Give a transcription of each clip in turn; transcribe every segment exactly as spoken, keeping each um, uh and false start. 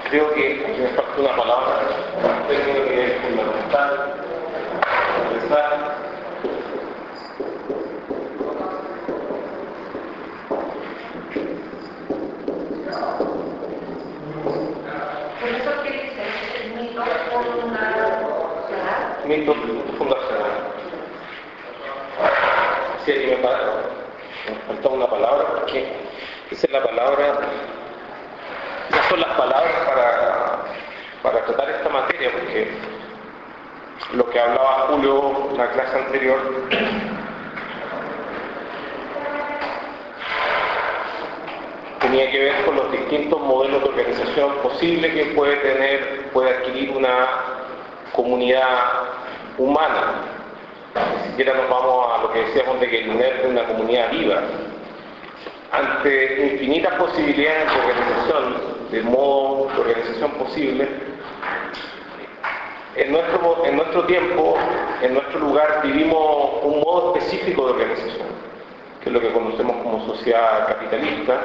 Creo que aquí me falta una palabra, creo que es fundamental. Por eso que dice, el mito fundacional. Mito fundacional. Sí, aquí me falta, me falta una palabra, porque esa es la palabra, esas son las palabras para, para tratar esta materia, porque lo que hablaba Julio en la clase anterior tenía que ver con los distintos modelos de organización posibles que puede tener, puede adquirir una comunidad humana. Ni siquiera nos vamos a lo que decíamos de que el UNED es una comunidad viva. Ante infinitas posibilidades de organización, de modo de organización posible, en nuestro, en nuestro tiempo, en nuestro lugar, vivimos un modo específico de organización, que es lo que conocemos como sociedad capitalista.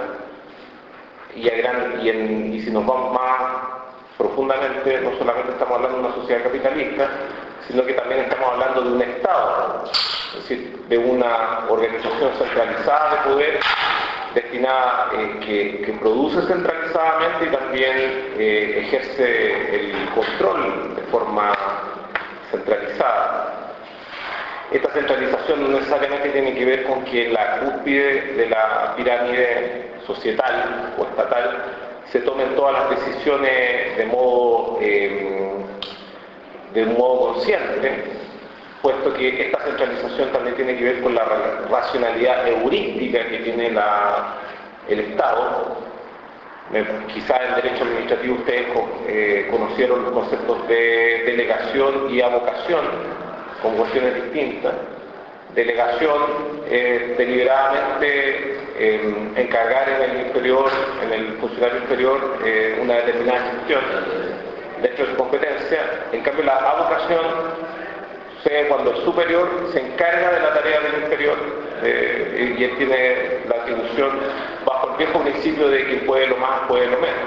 Y, a gran, y, en, y si nos vamos más profundamente, no solamente estamos hablando de una sociedad capitalista, sino que también estamos hablando de un Estado, es decir, de una organización centralizada de poder, destinada, eh, que, que produce centralizadamente y también eh, ejerce el control de forma centralizada. Esta centralización no necesariamente tiene que ver con que la cúspide de la pirámide societal o estatal se tomen todas las decisiones de modo, eh, de modo consciente, puesto que esta centralización también tiene que ver con la racionalidad heurística que tiene la, el Estado. Eh, quizás en derecho administrativo ustedes eh, conocieron los conceptos de delegación y avocación con cuestiones distintas. Delegación es deliberadamente eh, encargar en el inferior, en el funcionario inferior, eh, una determinada gestión dentro de su competencia. En cambio, la avocación sucede cuando el superior se encarga de la tarea del inferior eh, y él tiene la atribución bajo el viejo principio de quien puede lo más, puede lo menos.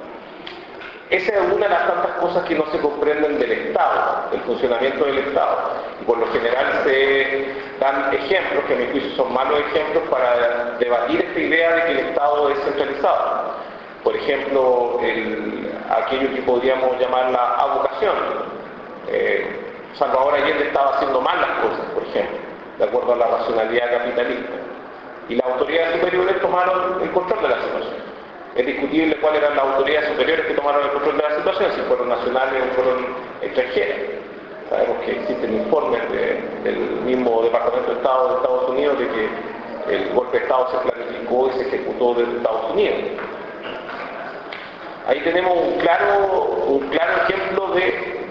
Esa es una de las tantas cosas que no se comprenden del Estado, del funcionamiento del Estado. Y por lo general se dan ejemplos, que a mi juicio son malos ejemplos, para debatir esta idea de que el Estado es centralizado. Por ejemplo, el, aquello que podríamos llamar la avocación. Eh, Salvador Allende estaba haciendo mal las cosas, por ejemplo, de acuerdo a la racionalidad capitalista. Y las autoridades superiores tomaron el control de la situación. Es discutible cuáles eran las autoridades superiores que tomaron el control de la situación, si fueron nacionales o fueron extranjeras. Sabemos que existen informes de, del mismo Departamento de Estado de Estados Unidos de que el golpe de Estado se planificó y se ejecutó desde Estados Unidos. Ahí tenemos un claro, un claro ejemplo de,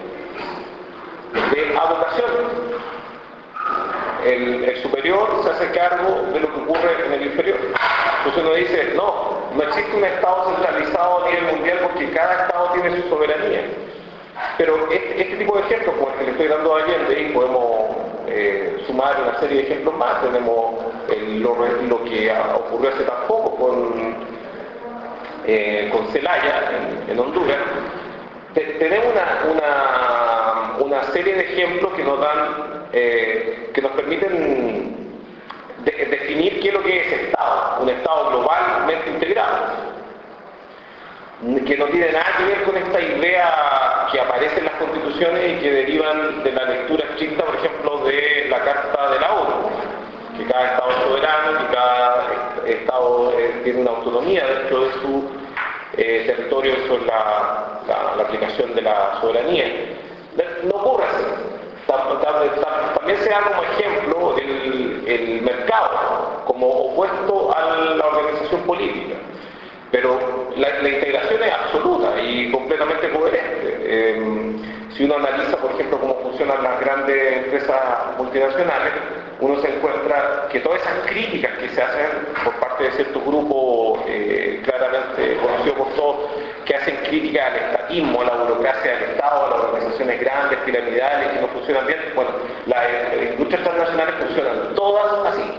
de avocación. El, el superior se hace cargo de lo que ocurre en el inferior. Entonces uno dice, no, no existe un Estado centralizado a nivel mundial porque cada Estado tiene su soberanía. Pero este, este tipo de ejemplos, como el que le estoy dando a Allende, y podemos eh, sumar una serie de ejemplos más. Tenemos el, lo, lo que ocurrió hace tan poco con, eh, con Zelaya en, en Honduras. Te, tenemos una, una, una serie de ejemplos que nos dan, eh, que nos permiten de, definir qué es lo que es Estado, un Estado globalmente integrado, que no tiene nada que ver con esta idea que aparece en las constituciones y que derivan de la lectura estricta, por ejemplo, de la Carta de la ONU, que cada Estado es soberano, que cada Estado eh, tiene una autonomía dentro de su eh, territorio sobre la, la, la aplicación de la soberanía. No ocurre así. También se da como ejemplo el, el mercado, como opuesto a la organización política. Pero la, la integración es absoluta y completamente coherente. Eh, si uno analiza, por ejemplo, cómo funcionan las grandes empresas multinacionales, uno se encuentra que todas esas críticas que se hacen por parte de ciertos grupos eh, claramente conocidos por todos, que hacen crítica al estatismo, a la burocracia del Estado, a las organizaciones grandes, piramidales, que no funcionan bien, bueno, las industrias transnacionales funcionan todas así.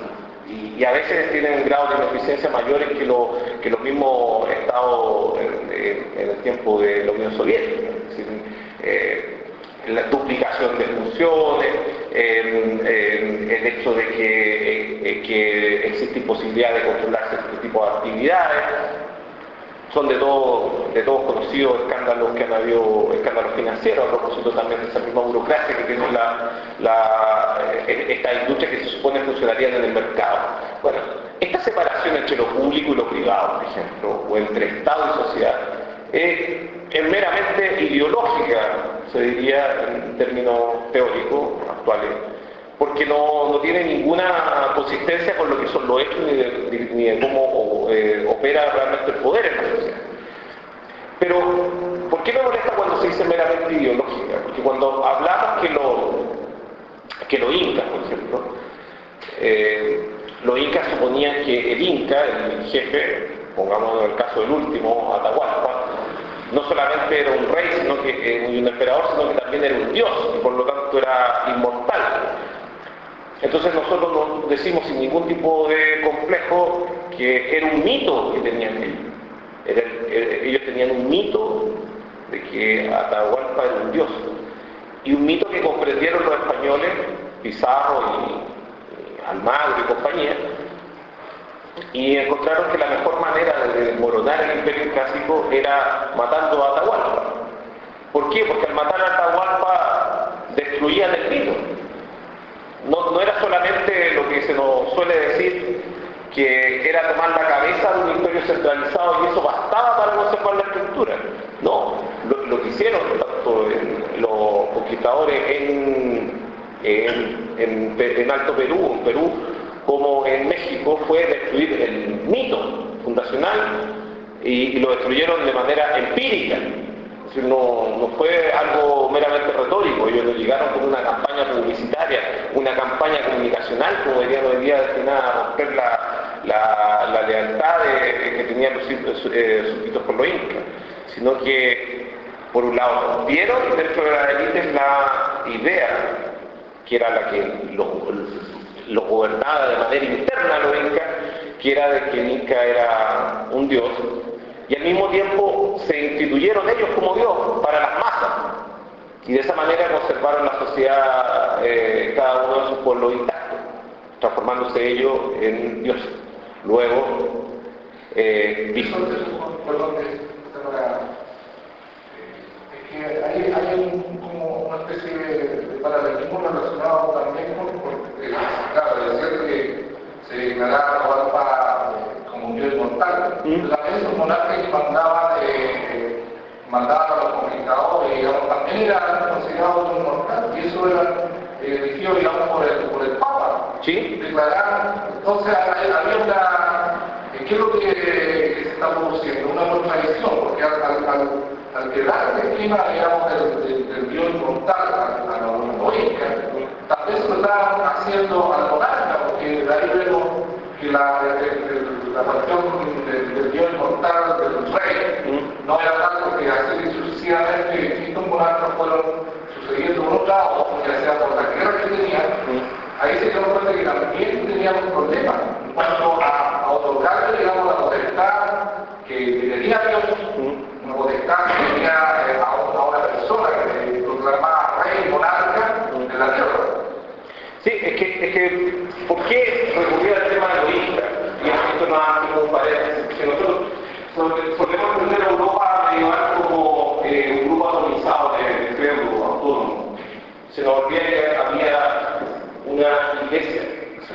y, y a veces tienen grados de ineficiencia mayores que, lo, que los mismos estados en, en, en el tiempo de la Unión Soviética. Es decir, eh, la duplicación de funciones, eh, eh, el hecho de que, eh, que existe imposibilidad de controlar este tipo de actividades. Son de todos de todo conocidos escándalos que han habido, escándalos financieros, a propósito también de esa misma burocracia que tiene la, la, esta industria que se supone funcionaría en el mercado. Bueno, esta separación entre lo público y lo privado, por ejemplo, o entre Estado y sociedad, eh, es meramente ideológica, se diría en términos teóricos actuales, porque no, no tiene ninguna consistencia con lo que son los hechos ni de, ni de cómo eh, opera realmente el poder en la sociedad. Pero, ¿por qué me molesta cuando se dice meramente ideológica? Porque cuando hablamos que los que los incas, por ejemplo, eh, los incas suponían que el inca, el jefe, pongamos el caso del último, Atahualpa, no solamente era un rey, sino que eh, un emperador, sino que también era un dios, y por lo tanto era inmortal. Entonces nosotros nos decimos sin ningún tipo de complejo que era un mito que tenían ellos. Era, era, ellos tenían un mito de que Atahualpa era un dios. Y un mito que comprendieron los españoles, Pizarro y, y Almagro y compañía, y encontraron que la mejor manera de desmoronar el imperio clásico era matando a Atahualpa. ¿Por qué? Porque al matar a Atahualpa destruían el mito. No, no era solamente lo que se nos suele decir, que era tomar la cabeza de un imperio centralizado y eso bastaba para conservar la estructura. No, lo, lo que hicieron tanto en, los conquistadores en, en, en, en Alto Perú, en Perú, como en México, fue destruir el mito fundacional y, y lo destruyeron de manera empírica. Es decir, no, no fue algo meramente retórico, ellos lo llegaron con una campaña publicitaria, una campaña comunicacional, como dirían hoy día, destinada a romper la, la, la lealtad de, que tenían los eh, súbditos por los incas, sino que, por un lado, vieron dentro de la élite la idea, que era la que los lo gobernaba de manera interna a los incas, que era de que el inca era un dios, y al mismo tiempo se instituyeron ellos como Dios para las masas, y de esa manera conservaron la sociedad, eh, cada uno de sus pueblos intactos, transformándose ellos en dioses. Luego, eh, dijo... Perdón, es que hay, hay un, como una especie de paralelismo relacionado también con, con eh, claro, es cierto que se declaraba Atahualpa como un dios mortal. ¿Mm? También los monarcas que mandaban, eh, mandaban a los conquistadores, digamos, también eran considerados un mortal, y eso era eh, elegido, digamos, por el, por el Papa. ¿Sí? Declarar, entonces había una... ¿Qué es lo que, que se está produciendo? Una contradicción, porque al, al, al, al quedar el esquema, digamos, del, del, del dios inmortal a, a los incas, tal vez se lo está haciendo al monarca, porque de ahí vemos que la, de, de, la cuestión del, del dios inmortal, del rey, no era tanto que así sucesivamente distintos monarcas fueron sucediendo uno tras otro, ya sea por la guerra que tenían. Ahí se dio cuenta que también teníamos problemas en cuanto a, a otorgarle, digamos, la potestad que, que tenía Dios, una potestad que tenía eh, a, a una persona que se proclamaba rey, monarca de la tierra. Sí, es que, es que, ¿por qué recurrir al tema de los incas? Y esto nos hace como un paréntesis, que nosotros solemos entender a Europa medieval como eh, un grupo atomizado de feudo autónomo. Se nos olvida que había una iglesia.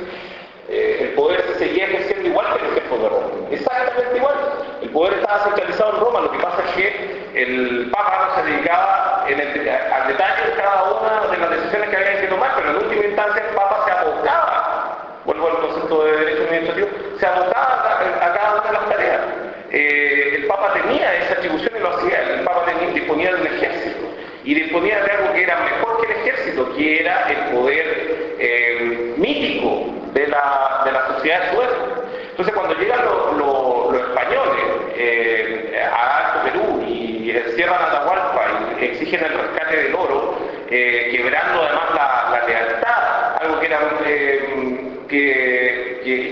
Eh, el poder se seguía ejerciendo igual que en los tiempos de Roma, exactamente igual. El poder estaba centralizado en Roma, lo que pasa es que el Papa no se dedicaba en el, al detalle de cada una de las decisiones que había que tomar, pero en última instancia el Papa se abocaba, vuelvo al concepto de derecho administrativo, se abocaba a, a cada una de las tareas. Eh, el Papa tenía esa atribución y lo hacía, el Papa tenía, disponía de un ejército, y disponía de algo que era mejor que el ejército, que era el poder eh, mítico de la, de la sociedad de su época. Entonces cuando llegan los, los, los españoles eh, a Alto Perú y encierran a Atahualpa y exigen el rescate del oro, eh, quebrando además la, la lealtad, algo que, era, eh, que, que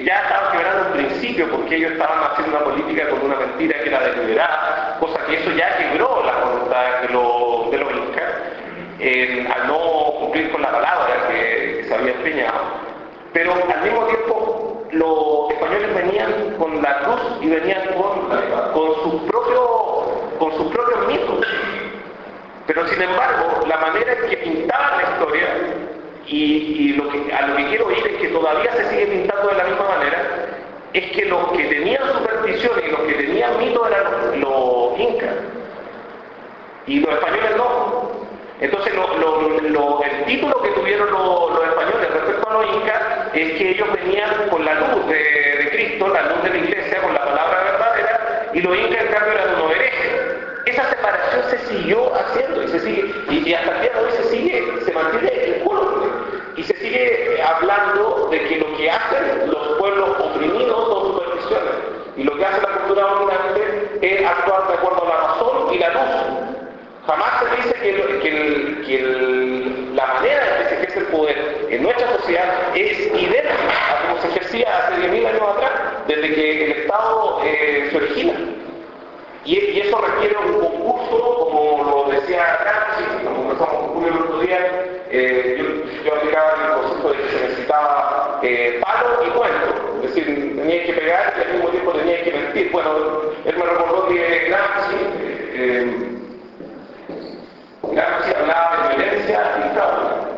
principio, porque ellos estaban haciendo una política con una mentira que era deliberada, cosa que eso ya quebró la voluntad de los, de los incas, eh, al no cumplir con la palabra que, que se había empeñado. Pero al mismo tiempo los españoles venían con la cruz y venían con, con, sus, propios, con sus propios mitos. Pero sin embargo, la manera en que pintaban la historia, y, y lo que, a lo que quiero ir es que todavía se sigue pintando de la misma manera, es que los que tenían supersticiones y los que tenían mitos eran los, los incas, y los españoles no. Entonces lo, lo, lo, el título que tuvieron los, los españoles respecto a los incas es que ellos venían con la luz de, de Cristo, la luz de la iglesia, con la palabra verdadera, y los incas en cambio eran unos herejes. Esa separación se siguió haciendo y se sigue, y, y hasta el día de hoy se sigue, se mantiene el culo, y se sigue hablando de que lo que hacen los pueblos oprimidos son supersticiones, y lo que hace la cultura dominante es actuar de acuerdo a la razón y la luz. Jamás se dice que, el, que, el, que el, la manera en que se ejerce el poder en nuestra sociedad es idéntica a como se ejercía hace diez mil años atrás, desde que el Estado eh, se origina. Y, y eso requiere un concurso, como lo decía Gramsci, como conversamos con Julio el otro día, eh, yo, yo aplicaba el concepto de que se necesitaba eh, palo y cuento, es decir, tenías que pegar y al mismo tiempo tenías que mentir. Bueno, él me recordó que Gramsci, eh, Gramsci hablaba de violencia y fraude.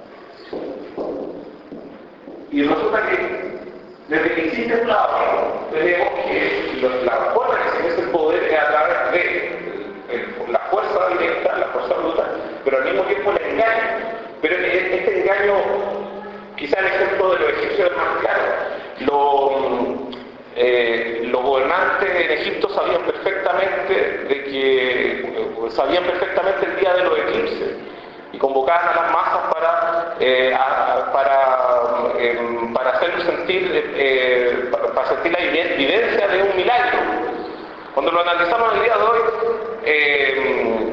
Y resulta que desde que existe el fraude, tenemos que la forma que se ejerce el poder es a través de el, la fuerza directa, la fuerza bruta, pero al mismo tiempo el engaño. Pero este engaño, quizá el ejemplo de los egipcios es más claro. Los, eh, los gobernantes en Egipto sabían perfectamente de que sabían perfectamente el día de los eclipses y convocaban a las masas para eh, a, para eh, para hacerlos sentir eh, para, para sentir la evidencia de un milagro. Cuando lo analizamos el día de hoy, eh,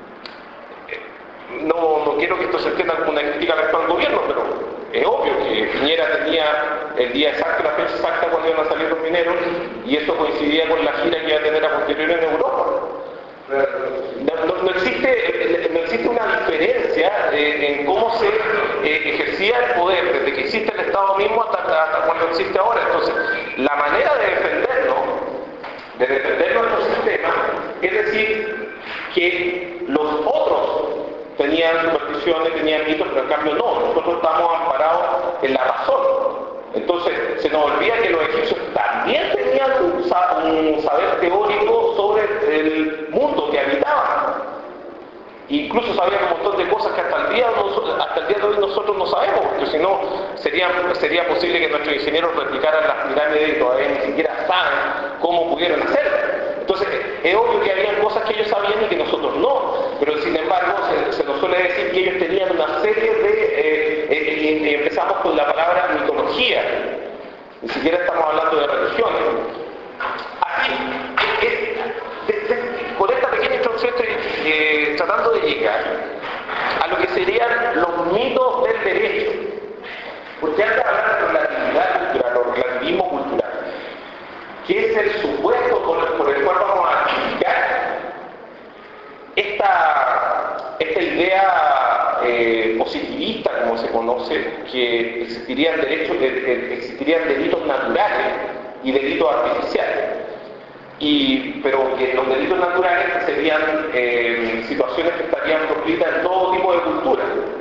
no, no quiero que esto se entienda como una crítica respecto al gobierno, pero es obvio que Piñera tenía el día exacto, la fecha exacta cuando iban a salir los mineros, y esto coincidía con la gira que iba a tener a posteriori en Europa. No, no, no, existe, no existe una diferencia eh, en cómo se eh, ejercía el poder desde que existe el Estado mismo hasta, hasta cuando existe ahora. Entonces, la manera de defendernos, de defender nuestro sistema, es decir, que los otros tenían supersticiones, tenían mitos, pero en cambio no, nosotros estamos amparados en la razón. Entonces, se nos olvida que los egipcios también tenían un, un saber teórico sobre el mundo que habitaban. Incluso sabían un montón de cosas que hasta el día, hasta el día de hoy nosotros no sabemos, porque si no, sería, sería posible que nuestros ingenieros replicaran las pirámides y todavía ni siquiera saben cómo pudieron hacerlo. Entonces, es obvio que había cosas que ellos sabían y que nosotros no, pero sin embargo, se, se nos suele decir que ellos tenían una serie de... Eh, eh, eh, empezamos con la palabra mitología, ni siquiera estamos hablando de religiones. Así, es, es, es, con esta pequeña introducción estoy eh, tratando de llegar a lo que serían los mitos del derecho, porque antes de hablar de relatividad cultural o relativismo cultural, que es el supuesto por el, por el cual vamos a explicar esta, esta idea eh, positivista, como se conoce, que existirían derechos, eh, existirían delitos naturales y delitos artificiales. Y, pero que los delitos naturales serían eh, situaciones que estarían proscritas en todo tipo de cultura.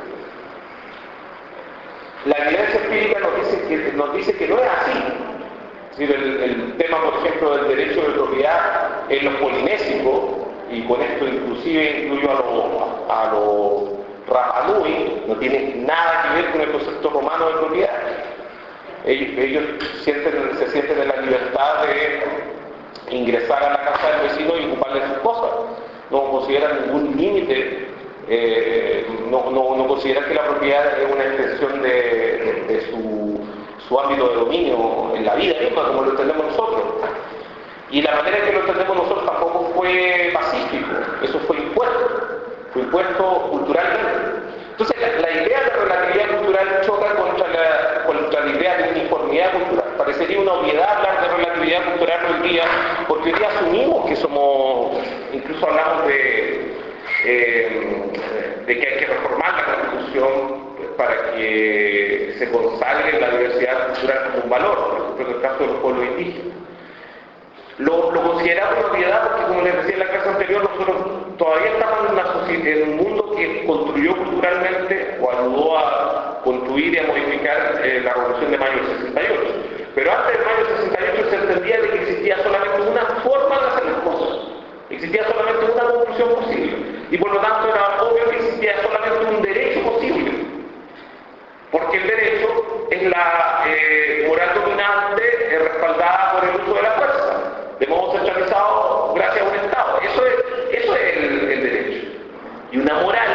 La evidencia empírica nos dice que, nos dice que no es así. Es decir, el, el tema, por ejemplo, del derecho de propiedad en los polinésicos, y con esto inclusive incluyo a los a los Rapa Nui, no tiene nada que ver con el concepto romano de propiedad. Ellos, ellos sienten, se sienten en la libertad de ingresar a la casa del vecino y ocuparle sus cosas. No consideran ningún límite, eh, no, no, no consideran que la propiedad es una extensión de, de, de su, su ámbito de dominio en la vida misma, como lo entendemos nosotros. Y la manera en que lo entendemos nosotros tampoco fue pacífico, eso fue impuesto, fue impuesto culturalmente. Entonces la, la idea de relatividad cultural choca contra la, contra la idea de uniformidad cultural. Parecería una obviedad hablar de relatividad cultural hoy día, porque hoy día asumimos que somos, incluso hablamos de, eh, de que hay que reformar la Constitución para que se consagre la diversidad cultural como un valor, por ejemplo en el caso de los pueblos indígenas. Lo, lo consideramos una obviedad porque, como les decía en la clase anterior, nosotros todavía estamos en, una sociedad, en un mundo que construyó culturalmente o ayudó a construir y a modificar eh, la Revolución de Mayo del sesenta y ocho. Pero antes del Mayo del sesenta y ocho se entendía de que existía solamente una forma de hacer las cosas. Existía solamente una conclusión posible. Y por lo tanto era obvio que existía solamente un derecho posible. Porque el derecho es la eh, moral dominante eh, respaldada por el uso de la fuerza, de modo centralizado gracias a un Estado. Eso es, eso es el, el derecho. Y una moral,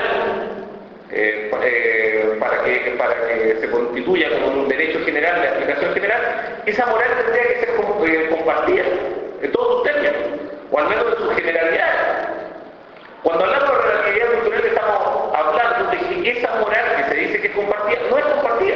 eh, eh, para, que, para que se constituya como un derecho general de aplicación general, esa moral tendría que ser eh, compartida en todos sus términos, o al menos en sus generalidades. Cuando hablamos de relatividad cultural estamos hablando de que esa moral que se dice que es compartida, no es compartida.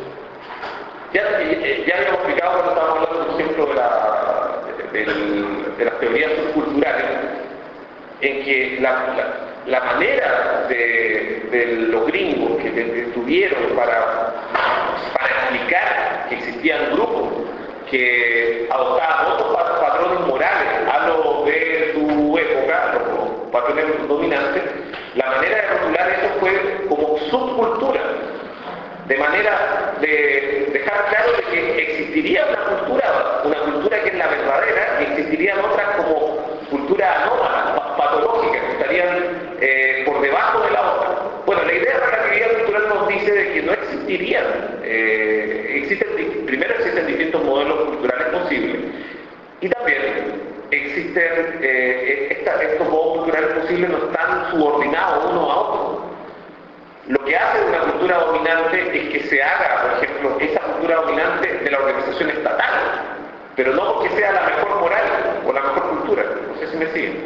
Ya, ya habíamos explicado cuando estábamos hablando, por ejemplo, de, la, de, de, de las teorías subculturales, en que la, la, la manera de, de los gringos que, que tuvieron para, para explicar que existían grupos que adoptaban otros patrones morales a lo de su época, los patrones dominantes, la manera de rotular eso fue como subcultura, de manera de dejar claro de que existiría una cultura, una cultura que es la verdadera, y existirían otras como cultura anómala, patológica, que estarían eh, por debajo de la otra. Bueno, la idea de relatividad cultural nos dice de que no existirían, eh, existen, primero existen distintos modelos culturales posibles, y también existen, eh, esta, estos modos culturales posibles no están subordinados unos a otros. Lo que hace una cultura dominante es que se haga, por ejemplo, esa cultura dominante de la organización estatal, pero no porque sea la mejor moral o la mejor cultura. No sé si me siguen.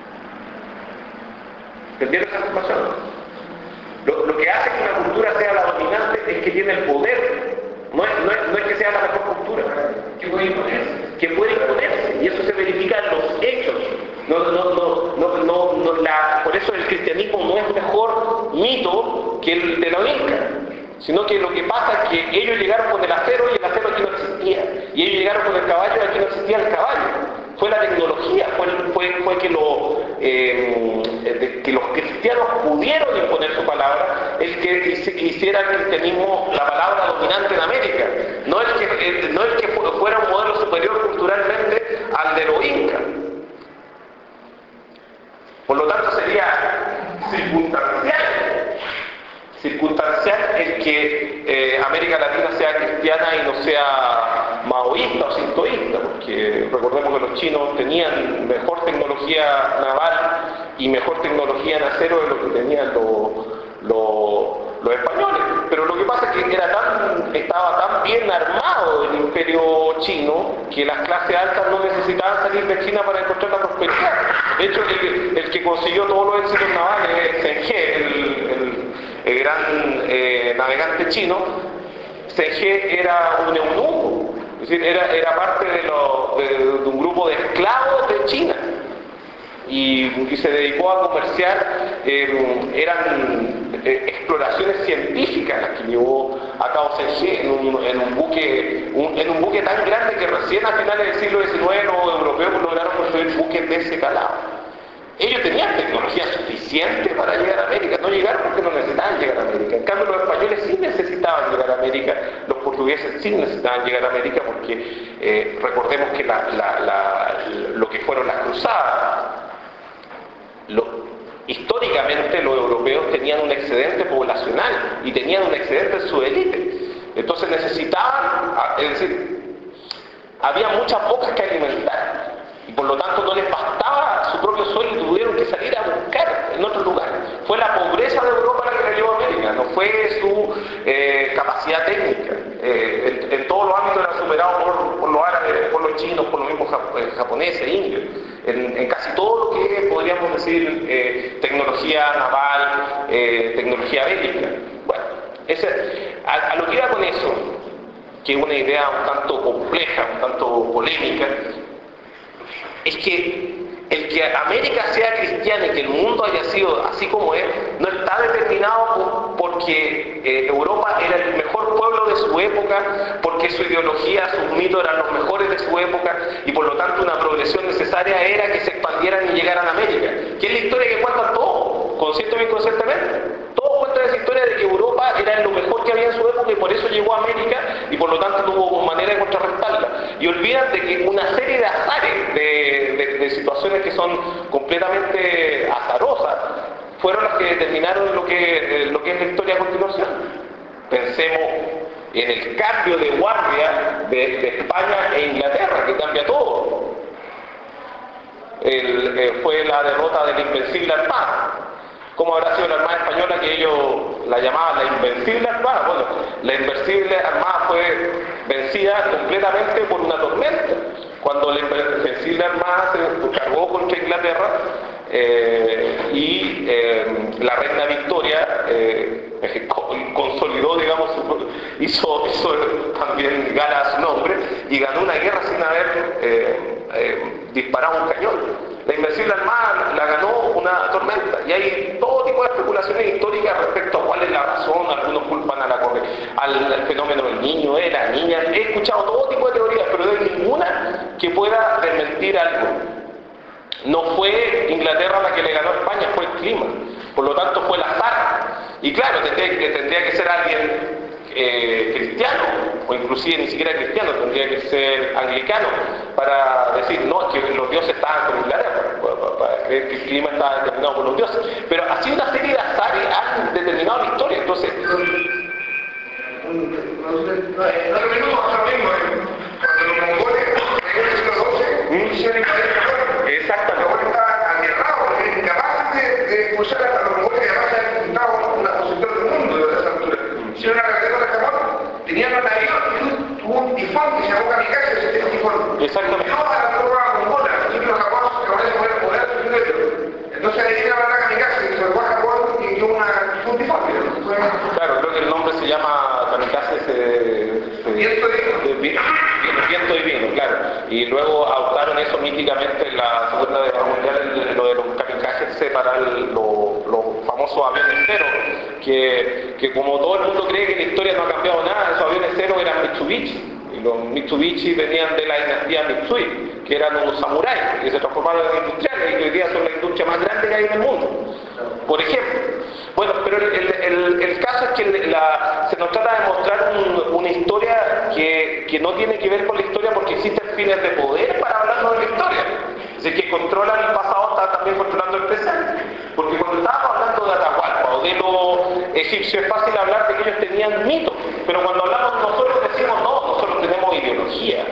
¿Entendieron esa información? Lo, lo que hace que una cultura sea la dominante es que tiene el poder. No es, no es, no es que sea la mejor cultura. Que puede imponerse. Que puede imponerse. Y eso se verifica en los hechos. No, no, no, no, no, no, la, por eso el cristianismo no es mejor mito que el de la Inca, sino que lo que pasa es que ellos llegaron con el acero y el acero aquí no existía, y ellos llegaron con el caballo y aquí no existía el caballo. Fue la tecnología, fue, fue, fue que, lo, eh, que los cristianos pudieron imponer su palabra, el que hiciera el cristianismo la palabra dominante en América, no el que, el, no el que fuera un modelo superior culturalmente al de los incas. Por lo tanto sería circunstancial, circunstancial el que eh, América Latina sea cristiana y no sea maoísta o sintoísta, porque recordemos que los chinos tenían mejor tecnología naval y mejor tecnología en acero de lo que tenían los, los, los españoles. Pero lo que pasa es que era tan, estaba tan bien armado el imperio chino que las clases altas no necesitaban salir de China para encontrar la prosperidad. De hecho, el, el que consiguió todos los éxitos navales es Zheng He, el, el, el gran eh, navegante chino. Zheng He era un eunuco, es decir, era, era parte de, lo, de, de un grupo de esclavos de China. Y, y se dedicó a comerciar, eh, eran eh, exploraciones científicas las que llevó a cabo Zheng He en un, en un buque un, en un buque tan grande que recién a finales del siglo diecinueve los europeos lograron construir buques de ese calado. Ellos tenían tecnología suficiente para llegar a América, no llegaron porque no necesitaban llegar a América. En cambio los españoles sí necesitaban llegar a América, los portugueses sí necesitaban llegar a América porque eh, recordemos que la, la, la, lo que fueron las cruzadas, Lo, históricamente los europeos tenían un excedente poblacional y tenían un excedente en su élite, entonces necesitaban, es decir, había muchas bocas que alimentar y por lo tanto no les bastaba su propio suelo y tuvieron que salir a buscar en otro lugar. Fue la pobreza de Europa la que la llevó a América, no fue su eh, capacidad técnica. Eh, en, en todos los ámbitos era superado por, por los árabes, por los chinos, por los mismos japoneses, indios. En, en casi todo lo que podríamos decir eh, tecnología naval, eh, tecnología bélica. Bueno, ese, a, a lo que iba con eso que es una idea un tanto compleja, un tanto polémica, es que el que América sea cristiana y que el mundo haya sido así como es, no está determinado porque eh, Europa era el mejor pueblo de su época, porque su ideología, sus mitos eran los mejores de su época, y por lo tanto una progresión necesaria era que se expandieran y llegaran a América, que es la historia que cuentan todos, consciente o inconscientemente. Todos cuentan esa historia de que Europa era lo mejor que había en su época y por eso llegó a América y por lo tanto tuvo manera de contrarrestarla. Y olvidan de que una serie de azares, de, de, de situaciones que son completamente azarosas, fueron las que determinaron lo que, lo que es la historia a continuación. Pensemos en el cambio de guardia de, de España e Inglaterra, que cambia todo. El, eh, fue la derrota de la Invencible Armada. ¿Cómo habrá sido la Armada Española que ellos la llamaban la Invencible Armada? Bueno, la Invencible Armada fue vencida completamente por una tormenta. Cuando la Invencible Armada se cargó contra Inglaterra eh, y eh, la reina Victoria eh, consolidó, digamos, hizo, hizo también gala a su nombre y ganó una guerra sin haber eh, eh, disparado un cañón. La Invencible Armada la ganó una tormenta y hay todo tipo de especulaciones históricas respecto a cuál es la razón. Algunos culpan a la corre, al fenómeno del niño, de la niña. He escuchado todo tipo de teorías, pero no hay ninguna que pueda desmentir algo. No fue Inglaterra la que le ganó a España, fue el clima. Por lo tanto fue el azar. Y claro, tendría que, tendría que ser alguien Eh, cristiano, o inclusive ni siquiera cristiano, tendría que ser anglicano, para decir, no, es que los dioses estaban con Inglaterra, para, para creer que el clima estaba determinado por los dioses. Pero así una serie de azares han determinado la historia, entonces... No lo mismo pasa lo mismo, cuando los mongoles, en el siglo doce, quisieron invadir Japón. Exactamente. Japón estaba aterrado, porque era incapaz de, de expulsar a los mongoles, que además se han encontrado una posición del mundo de esa altura. Hicieron una carretera de Japón, tenían un avión y tuvo un tifón que se llamó Kamikaze, ese tifón. Exactamente. No a la tropa mongola, y los japoneses fueron poder subir ellos. Entonces ahí viene la Kamikaze, y se fue a Japón y dio una, un tifón. Claro, creo que el nombre se llama Kamikaze, se, se, viento divino. Viento divino, claro. Y luego adoptaron eso míticamente en la Segunda Guerra Mundial, lo de los kamikazes para el, lo, los famosos aviones cero, que, que como todo el mundo cree que la historia no ha cambiado nada, esos aviones cero eran Mitsubishi. Y los Mitsubishi venían de la dinastía Mitsui, que eran unos samuráis, que se transformaron en industriales y que hoy día son la industria más grande que hay en el mundo. Por ejemplo. Bueno, pero el, el, el caso es que la, se nos trata de mostrar un, una historia que, que no tiene que ver con la historia porque existen fines de poder para hablarnos de la historia. Es decir, que controlan el pasado, está también controlando el presente. Porque cuando estábamos hablando de Atahualpa o de los egipcios, es fácil hablar de que ellos tenían mitos. Pero cuando hablamos nosotros decimos, no, nosotros tenemos ideología.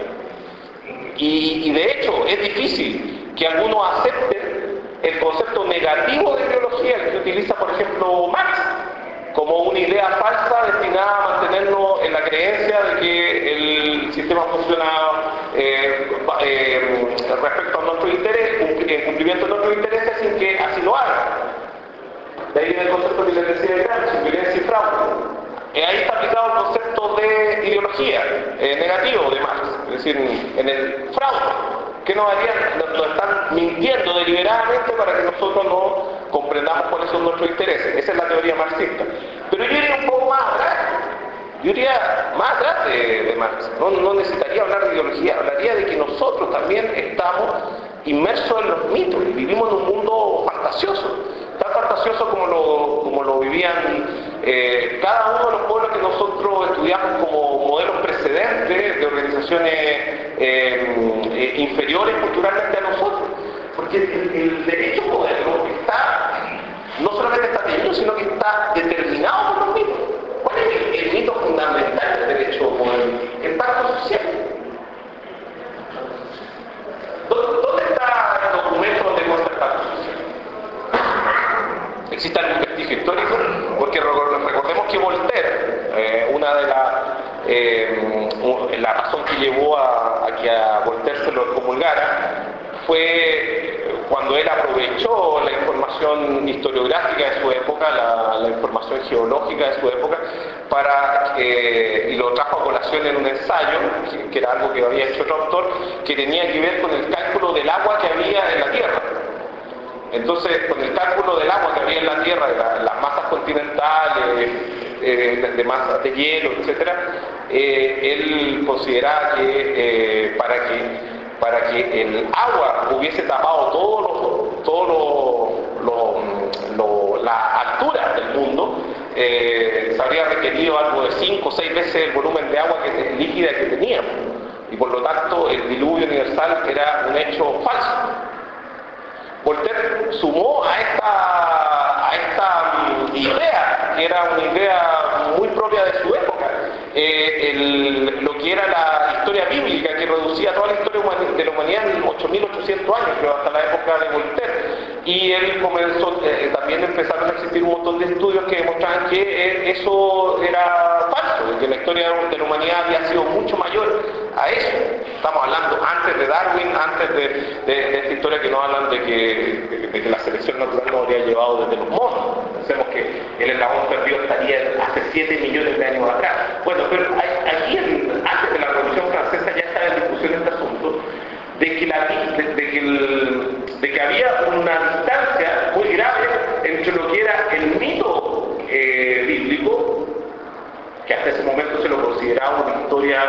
Y, y de hecho, es difícil que algunos acepten el concepto negativo de ideología que utiliza, por ejemplo, Marx, como una idea falsa destinada a mantenernos en la creencia de que el sistema funciona eh, eh, respecto a nuestro interés, en cumplimiento de nuestros intereses sin que así lo haga. De ahí viene el concepto que les decía de Gramsci, violencia y fraude. Eh, ahí está aplicado el concepto de ideología eh, negativo de Marx, es decir, en el fraude. ¿Qué nos harían? Nos, nos están mintiendo deliberadamente para que nosotros no comprendamos cuáles son nuestros intereses. Esa es la teoría marxista. Pero yo iría un poco más atrás. Yo iría más atrás de, de Marx. No, no necesitaría hablar de ideología, hablaría de que nosotros también estamos inmersos en los mitos y vivimos en un mundo fantasioso. Tan fantasioso como lo, como lo vivían eh, cada uno de los pueblos que nosotros estudiamos como modelos precedentes de organizaciones eh, eh, inferiores culturalmente a nosotros. Porque el, el derecho moderno está, no solamente está tenido, sino que está determinado por los mitos. ¿Cuál es el, el mito fundamental del derecho moderno? El pacto social. ¿Dónde está el documento donde consta el pacto social? ¿Existe algún vestigio histórico? Porque recordemos que Voltaire, eh, una de las eh, la razón que llevó a, a que a Voltaire se lo excomulgara fue cuando él aprovechó la información historiográfica de su época, la, la información geológica de su época, para, eh, y lo trajo a colación en un ensayo, que, que era algo que había hecho otro autor, que tenía que ver con el cálculo del agua que había en la Tierra. Entonces, con el cálculo del agua que había en la Tierra, de la, las masas continentales, eh, de, de masas de hielo, etcétera, eh, él consideraba que, eh, para que para que el agua hubiese tapado todos los, todo lo, lo, lo, la altura del mundo, eh, se habría requerido algo de cinco o seis veces el volumen de agua que, líquida que teníamos, y por lo tanto el diluvio universal era un hecho falso. Voltaire sumó a esta, a esta idea, que era una idea muy propia de su época, eh, el, lo que era la historia bíblica, que reducía toda la historia de la humanidad en ocho mil ochocientos años, pero hasta la época de Voltaire. Y él comenzó, eh, también empezaron a existir un montón de estudios que demostraban que eh, eso era falso, que la historia de la humanidad había sido mucho mayor a eso. Estamos hablando antes de Darwin, antes de, de, de esta historia que nos hablan de que, de, de que la selección natural nos habría llevado desde los monos. Pensemos que el eslabón perdido estaría hace siete millones de años atrás. Bueno, pero aquí, antes de la Revolución Francesa, ya estaba en discusión este asunto de que, la, de, de, que el, de que había una distancia muy grave entre lo que era el mito eh, bíblico, que hasta ese momento se lo consideraba una historia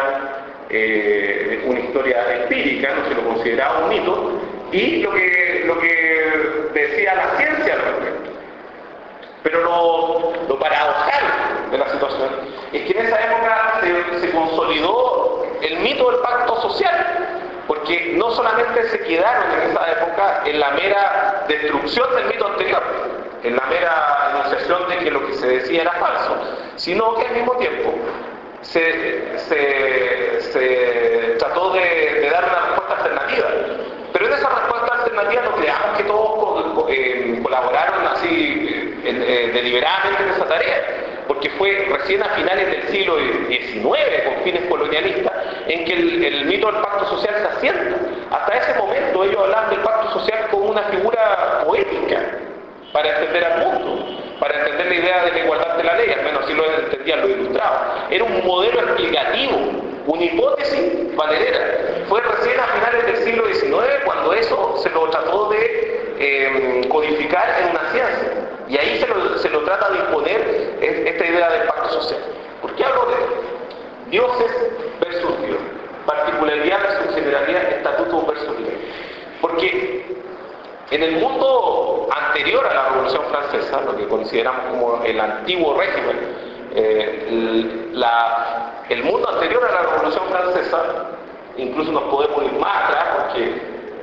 Eh, una historia empírica, no se lo consideraba un mito, y lo que, lo que decía la ciencia al respecto. Pero lo, lo paradojal de la situación es que en esa época se, se consolidó el mito del pacto social, porque no solamente se quedaron en esa época en la mera destrucción del mito anterior, en la mera enunciación de que lo que se decía era falso, sino que al mismo tiempo Se, se, se trató de, de dar una respuesta alternativa. Pero en esa respuesta alternativa no creamos que todos eh, colaboraron así eh, eh, deliberadamente en esa tarea, porque fue recién a finales del siglo diecinueve, con fines colonialistas, en que el, el mito del pacto social se asienta. Hasta ese momento ellos hablaban del pacto social como una figura poética para entender al mundo, para entender la idea de la igualdad de la ley, al menos así lo entendían los ilustrados. Era un modelo explicativo, una hipótesis valedera. Fue recién a finales del siglo diecinueve cuando eso se lo trató de eh, codificar en una ciencia. Y ahí se lo, se lo trata de imponer esta idea del pacto social. ¿Por qué hablo de dioses versus Dios? Particularidad versus generalidad, estatuto versus ley. Porque en el mundo anterior a la Revolución Francesa, lo que consideramos como el antiguo régimen, eh, el, la, el mundo anterior a la Revolución Francesa, incluso nos podemos ir más atrás, porque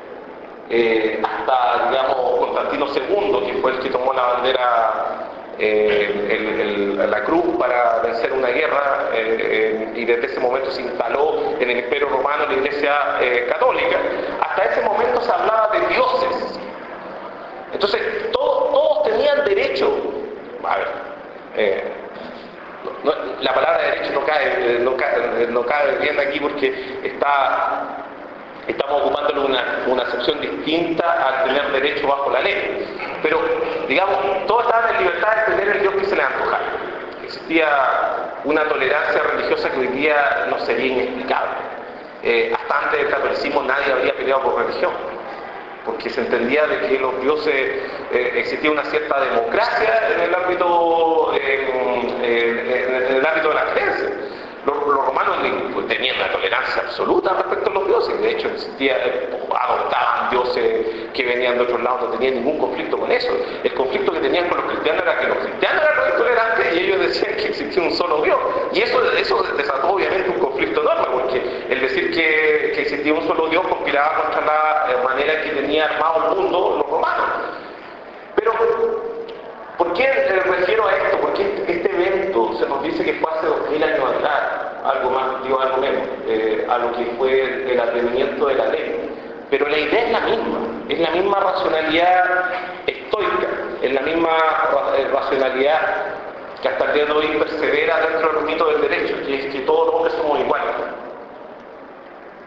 eh, hasta, digamos, Constantino segundo, que fue el que tomó la bandera, eh, el, el, la cruz para vencer una guerra, eh, eh, y desde ese momento se instaló en el Imperio Romano la Iglesia eh, Católica, hasta ese momento se hablaba de dioses. Entonces, todos, todos tenían derecho, a ver, eh, no, no, la palabra derecho no cae, no cae, no cae bien aquí porque está, estamos ocupándolo una, una acepción distinta al tener derecho bajo la ley. Pero, digamos, todos estaban en libertad de tener el Dios que se les antojara. Existía una tolerancia religiosa que hoy día no sería inexplicable. Eh, hasta antes del catolicismo nadie habría peleado por religión, porque se entendía de que los dioses, eh, existía una cierta democracia en el ámbito, eh, eh, en el ámbito de la creencia. Los, los romanos tenían una tolerancia absoluta respecto a los dioses, de hecho existía, adoptaban dioses que venían de otros lados, no tenían ningún conflicto con eso. El conflicto que tenían con los cristianos era que los cristianos eran los intolerantes y ellos decían que existía un solo Dios, y eso, eso desató obviamente un conflicto enorme, porque el decir que, que existía un solo Dios conspiraba contra la eh, manera en que tenía armado el mundo los romanos. Pero ¿por qué eh, refiero a esto? Porque este, este evento se nos dice que fue hace dos mil años atrás, algo más, digo algo menos, eh, a lo que fue el, el advenimiento de la ley. Pero la idea es la misma, es la misma racionalidad estoica, es la misma eh, racionalidad que hasta el día de hoy persevera dentro del mito del derecho, que es que todos los hombres somos iguales.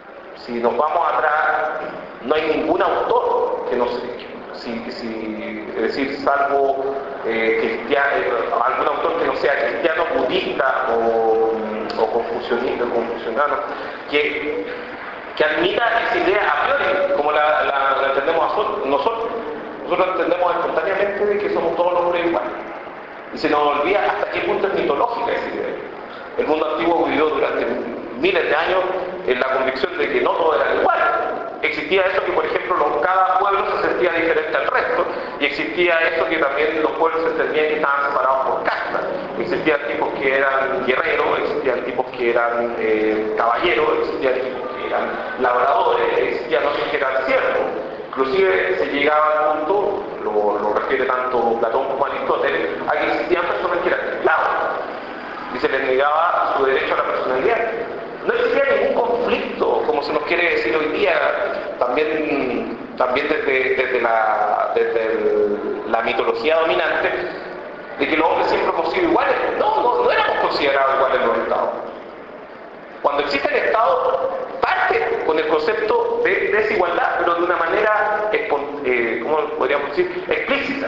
si nos vamos atrás, no hay ningún autor que nos... Si, si, es decir, salvo eh, cristiano, eh, algún autor que no sea cristiano, budista o, o confucionista, confuciano, que, que admita esa idea a priori, como la, la, la entendemos nosotros. Nosotros entendemos espontáneamente de que somos todos los hombres iguales. Y se nos olvida hasta qué punto es mitológica esa idea. El mundo antiguo vivió durante miles de años en la convicción de que no todos eran iguales. Existía eso que, por ejemplo, los, cada pueblo se sentía diferente al resto, y existía eso que también los pueblos se entendían que estaban separados por castas. Existían tipos que eran guerreros, existían tipos que eran eh, caballeros, existían tipos que eran labradores, existían otros que eran siervos. Inclusive se llegaba al punto, lo, lo refiere tanto Platón como Aristóteles, a que existían personas que eran esclavos y se les negaba su derecho a la personalidad. No existía ningún conflicto, como se nos quiere decir hoy día, también, también desde, desde, la, desde el, la mitología dominante, de que los hombres siempre hemos sido iguales. No, no, no éramos considerados iguales en los estados. Cuando existe el Estado, parte con el concepto de desigualdad, pero de una manera, eh, ¿cómo podríamos decir?, explícita.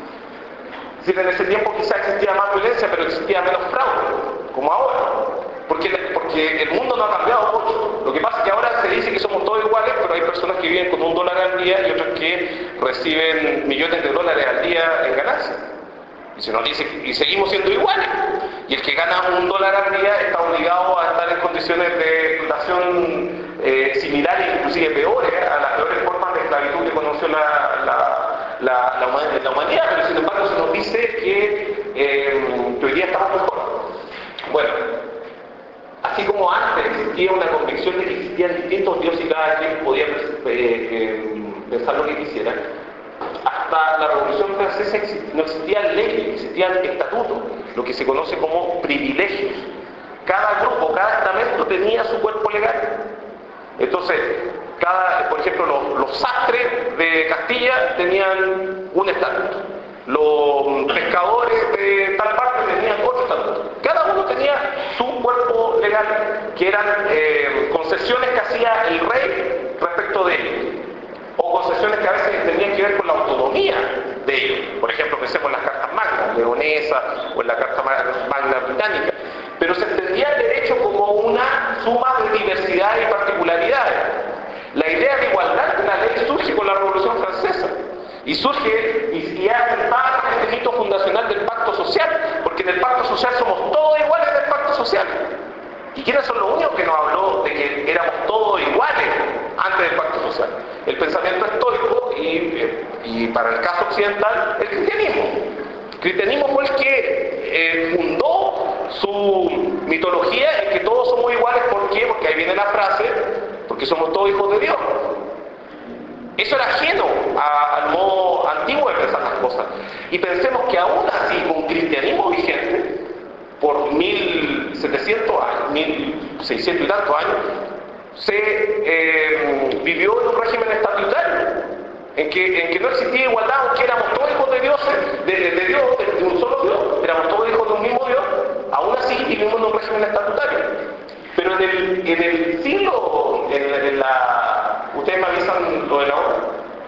Es decir, en ese tiempo quizá existía más violencia, pero existía menos fraude, como ahora. Porque, porque el mundo no ha cambiado mucho. Lo que pasa es que ahora se dice que somos todos iguales, pero hay personas que viven con un dólar al día y otras que reciben millones de dólares al día en ganancias. Y se nos dice, y seguimos siendo iguales. Y el que gana un dólar al día está obligado a estar en condiciones de explotación eh, similares, inclusive peores, a las peores formas de esclavitud que conoció la, la, la, la, la humanidad. Pero sin embargo se nos dice que, eh, que hoy día estamos mejor. Bueno, así como antes existía una convicción de que existían distintos dioses y cada quien podía eh, eh, pensar lo que quisiera, hasta la Revolución Francesa no existían leyes, existían estatutos, lo que se conoce como privilegios. Cada grupo, cada estamento tenía su cuerpo legal. Entonces, cada, por ejemplo, los, los sastres de Castilla tenían un estatuto. Los pescadores de tal parte tenían otro estatuto. Cada uno tenía su cuerpo legal, que eran eh, concesiones que hacía el rey respecto de ellos, o concesiones que a veces tenían que ver con la autonomía de ellos. Por ejemplo, pensemos en las cartas magnas leonesas o en la carta magna británica. Pero se entendía el derecho como una suma de diversidades y particularidades. La idea de igualdad de la ley surge con la Revolución Francesa. Y surge y, y hace parte de este mito fundacional del pacto social, porque en el pacto social somos todos iguales en el pacto social. ¿Y quiénes son los únicos que nos habló de que éramos todos iguales antes del pacto social? El pensamiento estoico y, y para el caso occidental, el cristianismo. El cristianismo fue el que eh, fundó su mitología en que todos somos iguales. ¿Por qué? Porque ahí viene la frase, porque somos todos hijos de Dios. Eso era ajeno a, al modo antiguo de pensar las cosas. Y pensemos que aún así, con cristianismo vigente, por mil setecientos años, mil seiscientos y tantos años, se eh, vivió en un régimen estatutario, en que, en que no existía igualdad, aunque éramos todos hijos de Dios, de, de, de Dios, de, de un solo Dios, éramos todos hijos de un mismo Dios, aún así vivimos en un régimen estatutario. Pero en el, en el siglo, en, en la... ¿Ustedes me avisan lo de la hora?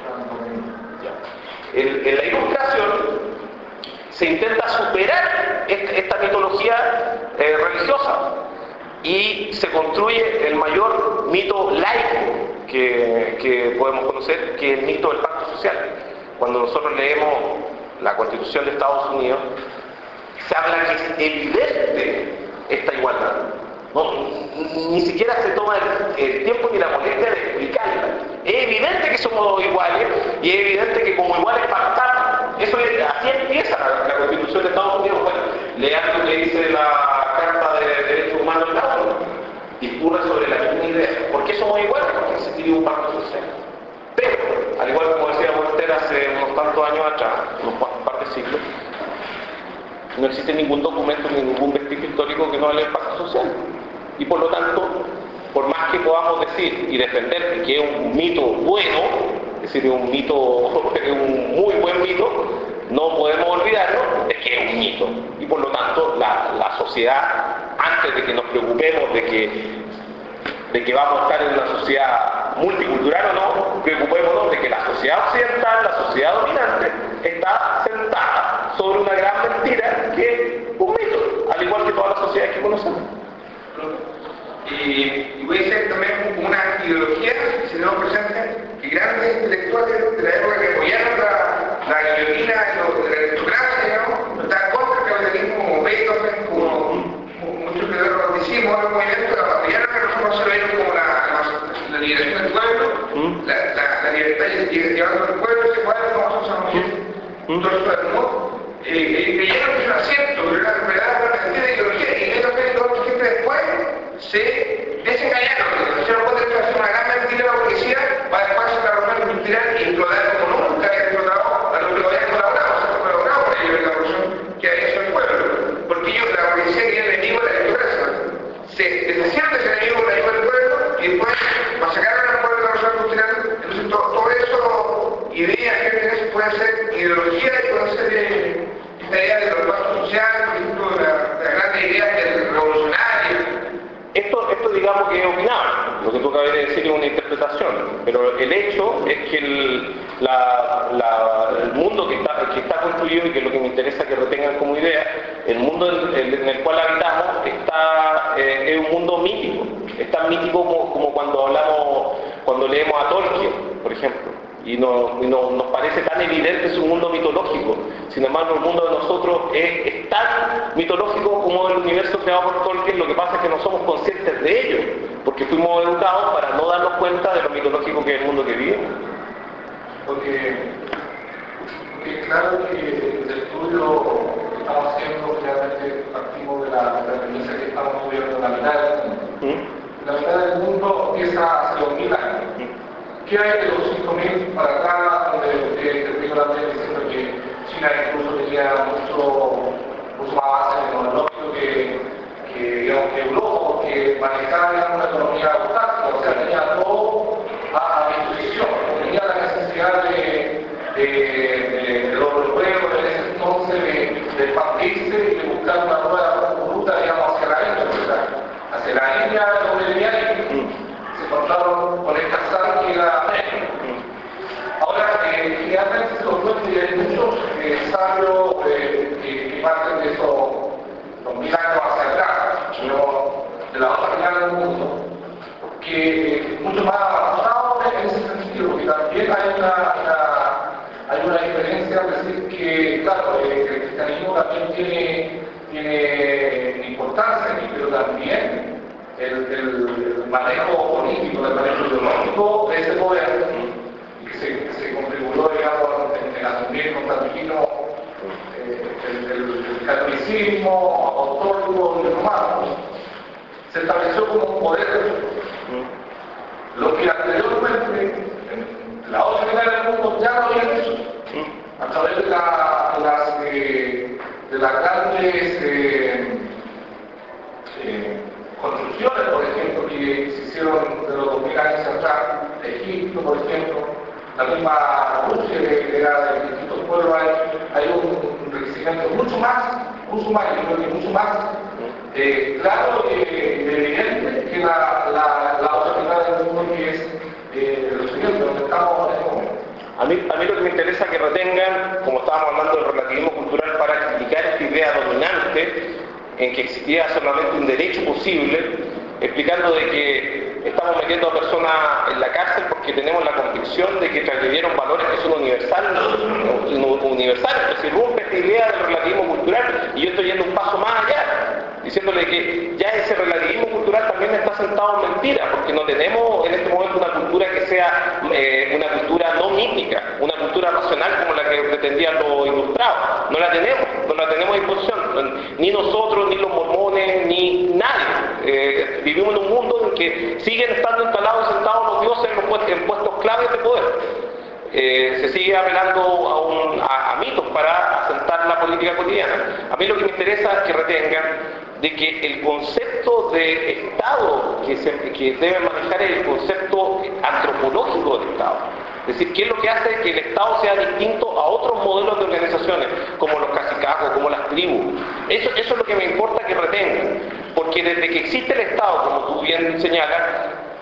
Ya. En, en la Ilustración se intenta superar esta, esta mitología eh, religiosa y se construye el mayor mito laico que, que podemos conocer, que es el mito del pacto social. Cuando nosotros leemos la Constitución de Estados Unidos, se habla que es evidente esta igualdad. No, ni siquiera se toma el, el tiempo ni la molestia de explicarla. Es evidente que somos iguales y es evidente que como iguales pactamos. Eso es, así empieza la, la Constitución de Estados Unidos. Bueno, lean lo que dice la Carta de Derechos Humanos de la ONU. Discurre sobre la misma idea. ¿Por qué somos iguales? Porque existiría un pacto social. Pero, al igual como decía Voltaire hace unos tantos años atrás, unos par de siglos, no existe ningún documento ni ningún vestigio histórico que no hable del pacto social. Y por lo tanto, por más que podamos decir y defender que es un mito bueno, es decir, es un mito, es un muy buen mito, no podemos olvidarnos de que es un mito. Y por lo tanto, la, la sociedad, antes de que nos preocupemos de que de que vamos a estar en una sociedad multicultural o no, preocupémonos de que la sociedad occidental, la sociedad dominante, está sentada sobre una gran mentira que es un mito, al igual que todas las sociedades que conocemos. Y, y voy a decir también una ideología que se nos presenta que grandes intelectuales de la época que apoyaron la, la guillotina de la aristocracia, digamos, estaban contra el capitalismo, como Beethoven, como, como muchos que lo hicimos, los movimientos apoyaron que nosotros se vieron como la, la, la liberación del pueblo, la, la, la libertad llevando al pueblo, ese cuadro como nosotros somos todo eso del mundo. Eh, creyeron que era cierto, pero era verdad una cantidad de ideología, y Beethoven y toda la gente después se desengañaron, se dieron cuenta que es una gran mentira la burguesía, va después a la revolución industrial y explotar como nunca había explotado a los que lo habían colaborado, se han colaborado para llevar la revolución que había hecho el pueblo, porque ellos, la burguesía que era enemigo de la democracia, se deshacían de ese enemigo de la ayuda del pueblo y después masacraron al pueblo de la revolución industrial. Entonces todo, todo eso, ideas que eso puede ser ideología y puede ser eh, esta idea de los pasos sociales, por ejemplo, de la, de la gran idea del revolucionario. Esto, esto digamos que es opinable, lo que tú acabas de decir es una interpretación, pero el hecho es que el, la, la, el mundo que está, que está construido, y que es lo que me interesa que retengan como idea, el mundo en, en el cual habitamos está, eh, es un mundo mítico, es tan mítico como, como cuando hablamos, cuando leemos a Tolkien, por ejemplo. Y, no, y no, nos parece tan evidente su mundo mitológico. Sin embargo, el mundo de nosotros es, es tan mitológico como el universo creado por Tolkien. Lo que pasa es que no somos conscientes de ello, porque fuimos educados para no darnos cuenta de lo mitológico que es el mundo que vivimos. Porque, porque claro que el estudio que estamos haciendo, realmente partimos de la, de la premisa que estamos estudiando la mitad del mundo. ¿Mm? La mitad del mundo empieza hace dos mil años. ¿Mm? ¿Qué hay de los cinco mil para acá, donde usted terminó la vez diciendo que China incluso tenía mucho, mucho más base tecnológico que, que, digamos, que Europa, porque manejaba una economía autarca, o sea, tenía todo a disposición, tenía la necesidad de, de, de, de los europeos en ese entonces de, de expandirse y de buscar una nueva ruta, digamos, hacia la India, o sea, hacia la India, donde venía y se encontraron con esta sal que era América. Ahora, eh, realmente se nos puede que hay muchos eh, sabios eh, que, que parten de esos dos mil años hacia atrás, pero de la otra final del mundo, que eh, mucho más avanzados en ese sentido, porque también hay una, una, hay una diferencia, es decir, que, claro, eh, el cristianismo también tiene, tiene importancia aquí, pero también El, el, el manejo político, el manejo ideológico de ese poder, que se, que se configuró, digamos, en, en asumir Constantino eh, el, el, el catolicismo apostólico y romano, se estableció como un poder, lo que anteriormente, en la otra mitad del mundo ya no había hecho, a través de, la, de, las, eh, de las grandes eh, eh, construcciones, por ejemplo, que se hicieron de los dos mil años atrás, Egipto, por ejemplo, la misma Rusia, que era de distintos pueblos, hay, hay un enriquecimiento mucho más, mucho más, yo creo que mucho más eh, claro y evidente que la, la, la otra mitad del mundo, que es eh, lo siguiente, donde estamos en este momento. A mí, a mí lo que me interesa que retengan, como estábamos hablando del relativismo cultural, para explicar esta idea dominante en que existía solamente un derecho posible, explicando de que estamos metiendo a personas en la cárcel porque tenemos la convicción de que transgredieron valores que son universales, universales, pues se rompe esta idea del relativismo cultural, y yo estoy yendo un paso más allá, diciéndole que ya ese relativismo cultural también está sentado en mentira, porque no tenemos en este momento una cultura que sea eh, una cultura no mítica, una cultura racional como la que pretendían los ilustrados. No la tenemos, no la tenemos a disposición, ni nosotros, ni los mormones, ni nadie. Eh, vivimos en un mundo en que siguen estando instalados y sentados los dioses en, los puestos, en puestos claves de poder. Eh, se sigue apelando a, un, a, a mitos para asentar la política cotidiana. A mí lo que me interesa es que retengan de que el concepto de Estado que, se, que debe manejar es el concepto antropológico del Estado. Es decir, ¿qué es lo que hace que el Estado sea distinto a otros modelos de organizaciones, como los cacicazgos, como las tribus? Eso, eso es lo que me importa que retengan, porque desde que existe el Estado, como tú bien señalas,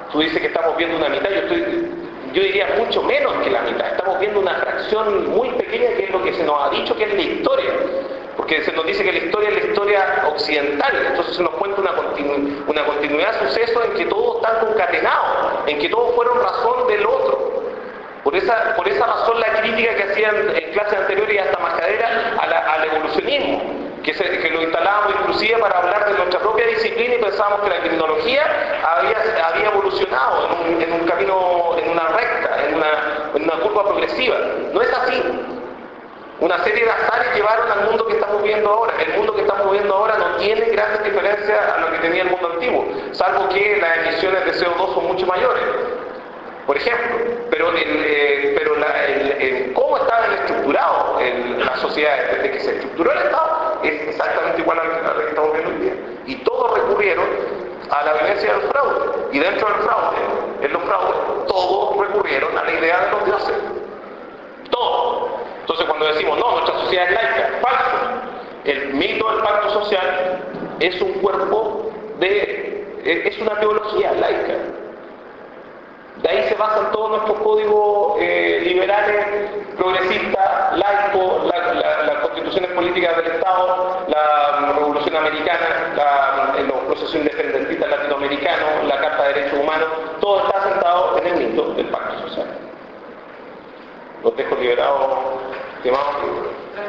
Tú dices que estamos viendo una mitad, yo, estoy, yo diría mucho menos que la mitad. Estamos viendo una fracción muy pequeña que es lo que se nos ha dicho que es la historia. Porque se nos dice que la historia es la historia occidental, entonces se nos cuenta una, continu una continuidad de sucesos en que todos están concatenados, en que todos fueron razón del otro. Por esa, por esa razón la crítica que hacían en clases anteriores y hasta majadera a la, al evolucionismo, que, se, que lo instalábamos inclusive para hablar de nuestra propia disciplina y pensábamos que la criminología había, había evolucionado en un, en un camino, en una recta, en una, en una curva progresiva. No es así. Una serie de azares llevaron al mundo que estamos viendo ahora. El mundo que estamos viendo ahora no tiene grandes diferencias a lo que tenía el mundo antiguo, salvo que las emisiones de C O dos son mucho mayores, por ejemplo. Pero, el, eh, pero la, el, el, cómo estaban estructurados las sociedades desde que se estructuró el Estado es exactamente igual a lo que estamos viendo hoy día. Y todos recurrieron a la violencia del fraude. Y dentro del fraude, en los fraudes, todos recurrieron a la idea de los dioses. Todos. Entonces cuando decimos, no, nuestra sociedad es laica, falso. El mito del pacto social es un cuerpo de... es una teología laica. De ahí se basan todos nuestros códigos eh, liberales, progresistas, laicos, la, la, las constituciones políticas del Estado, la Revolución Americana, la, los procesos independentistas latinoamericanos, la Carta de Derechos Humanos, todo está sentado en el mito del pacto social. Los dejo liberados, estimados.